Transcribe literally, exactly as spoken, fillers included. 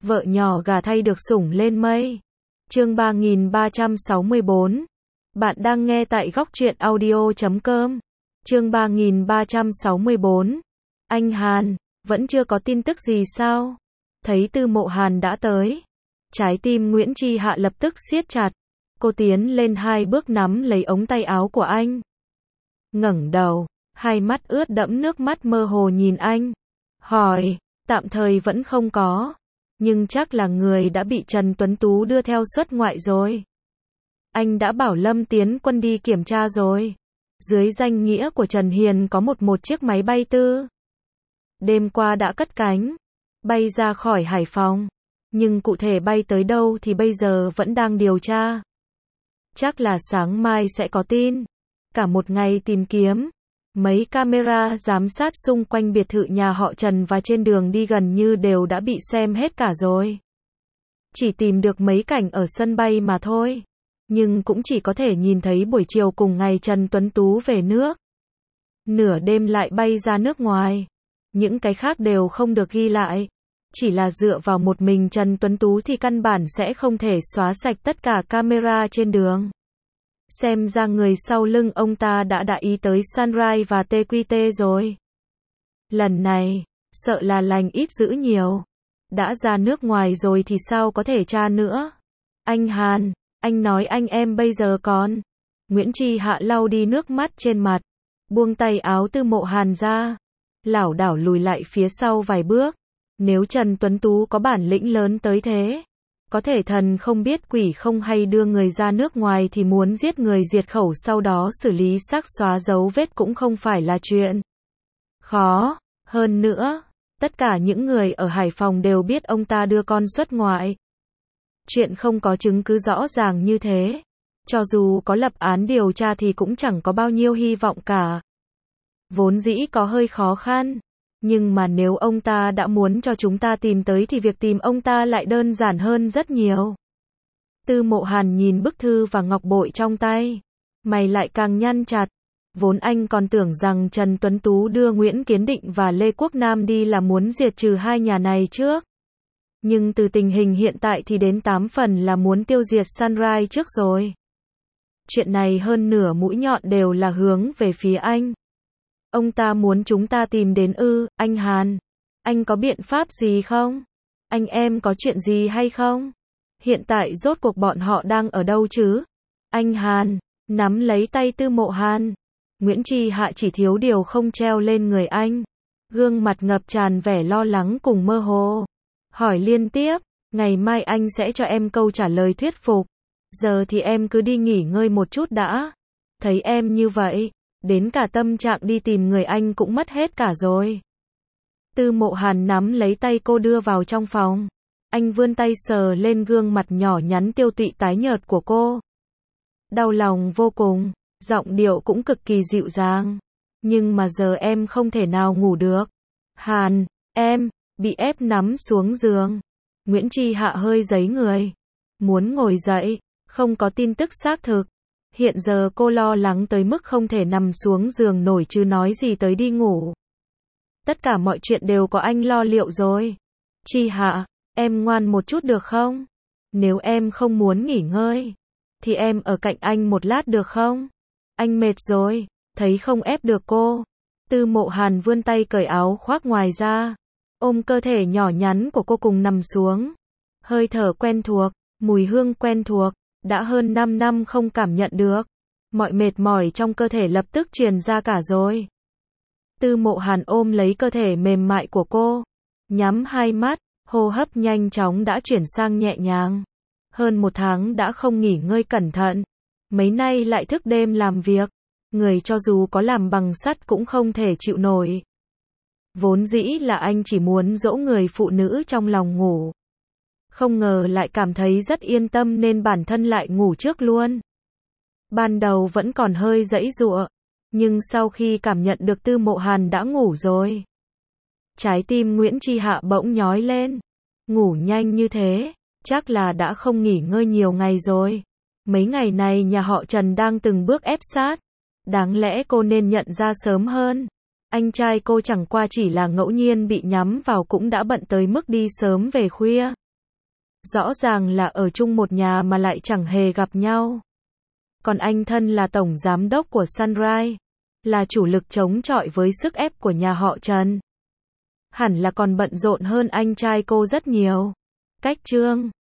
Vợ nhỏ gà thay được sủng lên mây. Chương ba nghìn ba trăm sáu mươi bốn. Bạn đang nghe tại góc truyện audio chấm com. Chương ba nghìn ba trăm sáu mươi bốn. Anh Hàn, vẫn chưa có tin tức gì sao? Thấy Tư Mộ Hàn đã tới, trái tim Nguyễn Chi Hạ lập tức siết chặt. Cô tiến lên hai bước nắm lấy ống tay áo của anh. Ngẩng đầu, hai mắt ướt đẫm nước mắt mơ hồ nhìn anh. Hỏi, tạm thời vẫn không có. Nhưng chắc là người đã bị Trần Tuấn Tú đưa theo xuất ngoại rồi. Anh đã bảo Lâm Tiến Quân đi kiểm tra rồi. Dưới danh nghĩa của Trần Hiền có một một chiếc máy bay tư. Đêm qua đã cất cánh, bay ra khỏi Hải Phòng. Nhưng cụ thể bay tới đâu thì bây giờ vẫn đang điều tra. Chắc là sáng mai sẽ có tin. Cả một ngày tìm kiếm. Mấy camera giám sát xung quanh biệt thự nhà họ Trần và trên đường đi gần như đều đã bị xem hết cả rồi. Chỉ tìm được mấy cảnh ở sân bay mà thôi. Nhưng cũng chỉ có thể nhìn thấy buổi chiều cùng ngày Trần Tuấn Tú về nước. Nửa đêm lại bay ra nước ngoài. Những cái khác đều không được ghi lại. Chỉ là dựa vào một mình Trần Tuấn Tú thì căn bản sẽ không thể xóa sạch tất cả camera trên đường. Xem ra người sau lưng ông ta đã đã ý tới Sunrise và tê quy tê rồi. Lần này, sợ là lành ít dữ nhiều. Đã ra nước ngoài rồi thì sao có thể tra nữa. Anh Hàn, anh nói anh em bây giờ còn. Nguyễn Chi Hạ lau đi nước mắt trên mặt. Buông tay áo Tư Mộ Hàn ra. Lảo đảo lùi lại phía sau vài bước. Nếu Trần Tuấn Tú có bản lĩnh lớn tới thế. Có thể thần không biết quỷ không hay đưa người ra nước ngoài thì muốn giết người diệt khẩu sau đó xử lý xác xóa dấu vết cũng không phải là chuyện khó. Hơn nữa, tất cả những người ở Hải Phòng đều biết ông ta đưa con xuất ngoại. Chuyện không có chứng cứ rõ ràng như thế. Cho dù có lập án điều tra thì cũng chẳng có bao nhiêu hy vọng cả. Vốn dĩ có hơi khó khăn. Nhưng mà nếu ông ta đã muốn cho chúng ta tìm tới thì việc tìm ông ta lại đơn giản hơn rất nhiều. Tư Mộ Hàn nhìn bức thư và ngọc bội trong tay. Mày lại càng nhăn chặt. Vốn anh còn tưởng rằng Trần Tuấn Tú đưa Nguyễn Kiến Định và Lê Quốc Nam đi là muốn diệt trừ hai nhà này trước. Nhưng từ tình hình hiện tại thì đến tám phần là muốn tiêu diệt Sunrise trước rồi. Chuyện này hơn nửa mũi nhọn đều là hướng về phía anh. Ông ta muốn chúng ta tìm đến ư, anh Hàn. Anh có biện pháp gì không? Anh em có chuyện gì hay không? Hiện tại rốt cuộc bọn họ đang ở đâu chứ? Anh Hàn, nắm lấy tay Tư Mộ Hàn. Nguyễn Chi Hạ chỉ thiếu điều không treo lên người anh. Gương mặt ngập tràn vẻ lo lắng cùng mơ hồ. Hỏi liên tiếp, ngày mai anh sẽ cho em câu trả lời thuyết phục. Giờ thì em cứ đi nghỉ ngơi một chút đã. Thấy em như vậy. Đến cả tâm trạng đi tìm người anh cũng mất hết cả rồi. Tư Mộ Hàn nắm lấy tay cô đưa vào trong phòng. Anh vươn tay sờ lên gương mặt nhỏ nhắn tiêu tụy tái nhợt của cô. Đau lòng vô cùng, giọng điệu cũng cực kỳ dịu dàng. Nhưng mà giờ em không thể nào ngủ được. Hàn, em, bị ép nắm xuống giường. Nguyễn Chi Hạ hơi giấy người. Muốn ngồi dậy, không có tin tức xác thực. Hiện giờ cô lo lắng tới mức không thể nằm xuống giường nổi chứ nói gì tới đi ngủ. Tất cả mọi chuyện đều có anh lo liệu rồi. Chi Hạ, em ngoan một chút được không? Nếu em không muốn nghỉ ngơi, thì em ở cạnh anh một lát được không? Anh mệt rồi, thấy không ép được cô. Tư Mộ Hàn vươn tay cởi áo khoác ngoài ra. Ôm cơ thể nhỏ nhắn của cô cùng nằm xuống. Hơi thở quen thuộc, mùi hương quen thuộc. Đã hơn năm năm không cảm nhận được. Mọi mệt mỏi trong cơ thể lập tức truyền ra cả rồi. Tư Mộ Hàn ôm lấy cơ thể mềm mại của cô. Nhắm hai mắt, hô hấp nhanh chóng đã chuyển sang nhẹ nhàng. Hơn một tháng đã không nghỉ ngơi cẩn thận. Mấy nay lại thức đêm làm việc. Người cho dù có làm bằng sắt cũng không thể chịu nổi. Vốn dĩ là anh chỉ muốn dỗ người phụ nữ trong lòng ngủ. Không ngờ lại cảm thấy rất yên tâm nên bản thân lại ngủ trước luôn. Ban đầu vẫn còn hơi giãy giụa, nhưng sau khi cảm nhận được Tư Mộ Hàn đã ngủ rồi. Trái tim Nguyễn Chi Hạ bỗng nhói lên. Ngủ nhanh như thế, chắc là đã không nghỉ ngơi nhiều ngày rồi. Mấy ngày này nhà họ Trần đang từng bước ép sát. Đáng lẽ cô nên nhận ra sớm hơn. Anh trai cô chẳng qua chỉ là ngẫu nhiên bị nhắm vào cũng đã bận tới mức đi sớm về khuya. Rõ ràng là ở chung một nhà mà lại chẳng hề gặp nhau. Còn anh thân là tổng giám đốc của Sunrise, là chủ lực chống chọi với sức ép của nhà họ Trần. Hẳn là còn bận rộn hơn anh trai cô rất nhiều. Cách Trương